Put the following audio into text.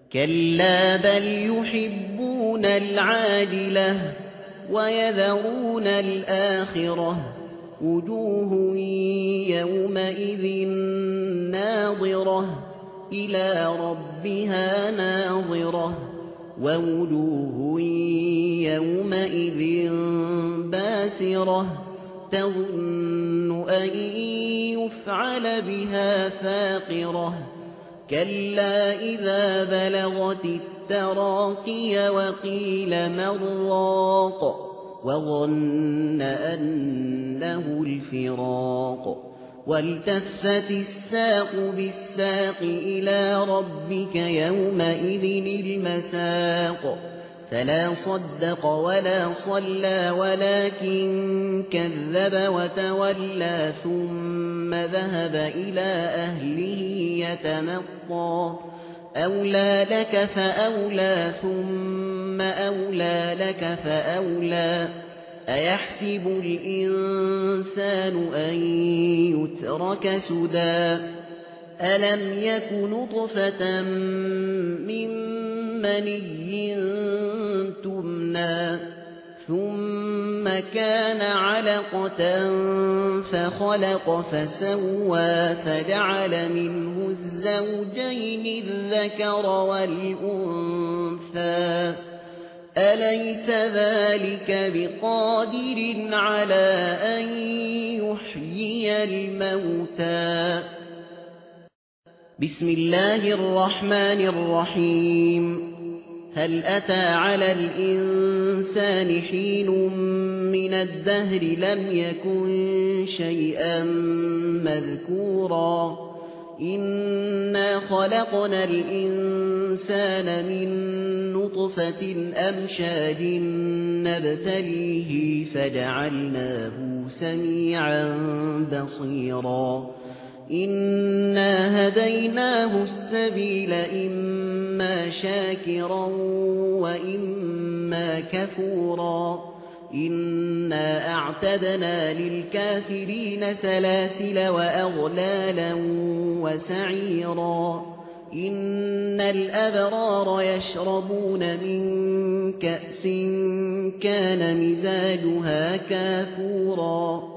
كلا بل يحبون العاجلة ويذرون الآخرة وجوه يومئذ ناظرة إلى ربها ناظرة ووجوه يومئذ باسرة تظن أن يفعل بها فاقرة كلا إذا بلغت التراقي وقيل من راق وظن أنه الفراق والتفت الساق بالساق إلى ربك يومئذ المساق فلا صدق ولا صلى ولكن كذب وتولى ثم ذهب إلى أهله يتمطى أولى لك فأولى ثم أولى لك فأولى أيحسب الإنسان أن يترك سدى ألم يك نطفة من مني تمنى ثم كان علقة فخلق فسوى فجعل منه الزوجين الذكر والأنثى أليس ذلك بقادر على أن يحيي الموتى بسم الله الرحمن الرحيم هل أتى على الإنسان حين من الدهر لم يكن شيئا مذكورا إنا خلقنا الإنسان من نطفة أمشاج نبتليه فجعلناه سميعا بصيرا إنا هديناه السبيل إما شاكرا وإما كفورا إنا أعتدنا للكافرين سلاسل وأغلالا وسعيرا إن الأبرار يشربون من كأس كان مزاجها كافورا